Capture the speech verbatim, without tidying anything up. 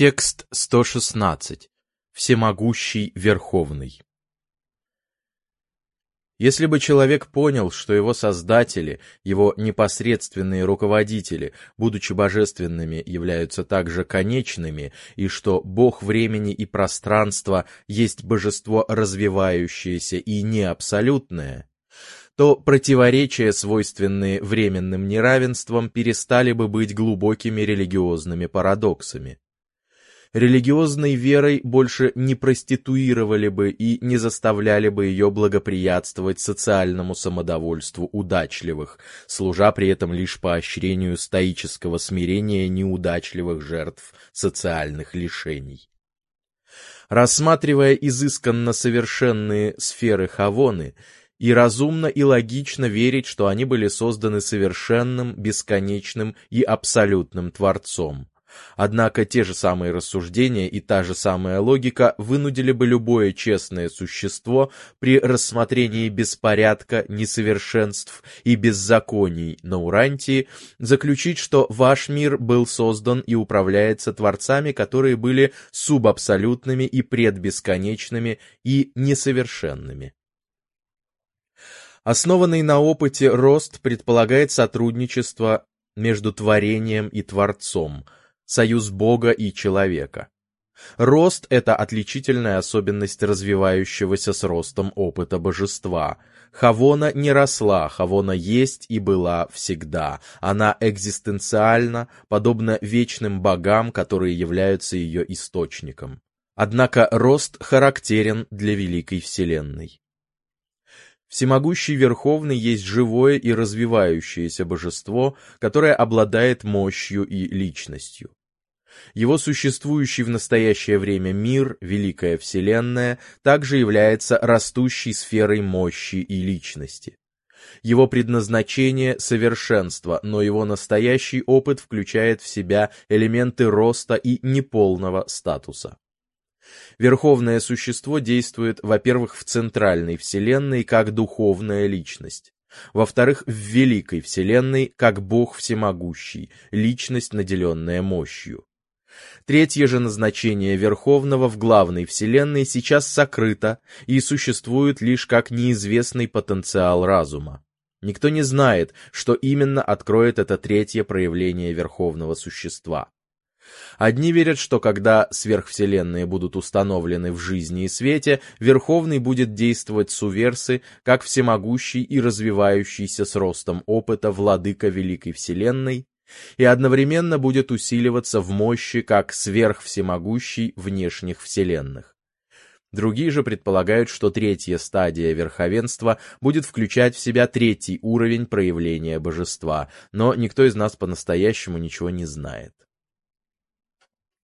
Текст сто шестнадцать. Всемогущий Верховный. Если бы человек понял, что его создатели, его непосредственные руководители, будучи божественными, являются также конечными, и что Бог времени и пространства есть божество развивающееся и неабсолютное, то противоречия, свойственные временным неравенствам, перестали бы быть глубокими религиозными парадоксами. Религиозной верой больше не проституировали бы и не заставляли бы ее благоприятствовать социальному самодовольству удачливых, служа при этом лишь поощрению стоического смирения неудачливых жертв социальных лишений. Рассматривая изысканно совершенные сферы Хавоны, и разумно и логично верить, что они были созданы совершенным, бесконечным и абсолютным Творцом. Однако те же самые рассуждения и та же самая логика вынудили бы любое честное существо при рассмотрении беспорядка, несовершенств и беззаконий на Урантии заключить, что ваш мир был создан и управляется творцами, которые были субабсолютными и предбесконечными и несовершенными. Основанный на опыте рост предполагает сотрудничество между творением и Творцом, союз Бога и человека. Рост — это отличительная особенность развивающегося с ростом опыта божества. Хавона не росла, Хавона есть и была всегда. Она экзистенциальна, подобно вечным богам, которые являются ее источником. Однако рост характерен для великой вселенной. Всемогущий Верховный есть живое и развивающееся божество, которое обладает мощью и личностью. Его существующий в настоящее время мир, великая вселенная, также является растущей сферой мощи и личности. Его предназначение — совершенство, но его настоящий опыт включает в себя элементы роста и неполного статуса. Верховное существо действует, во-первых, в центральной вселенной как духовная личность, во-вторых, в великой вселенной как Бог всемогущий, личность, наделенная мощью. Третье же назначение Верховного в главной вселенной сейчас сокрыто и существует лишь как неизвестный потенциал разума. Никто не знает, что именно откроет это третье проявление Верховного существа. Одни верят, что когда сверхвселенные будут установлены в жизни и свете, Верховный будет действовать суверсы, как всемогущий и развивающийся с ростом опыта владыка Великой Вселенной, и одновременно будет усиливаться в мощи, как сверхвсемогущий внешних вселенных. Другие же предполагают, что третья стадия верховенства будет включать в себя третий уровень проявления божества, но никто из нас по-настоящему ничего не знает.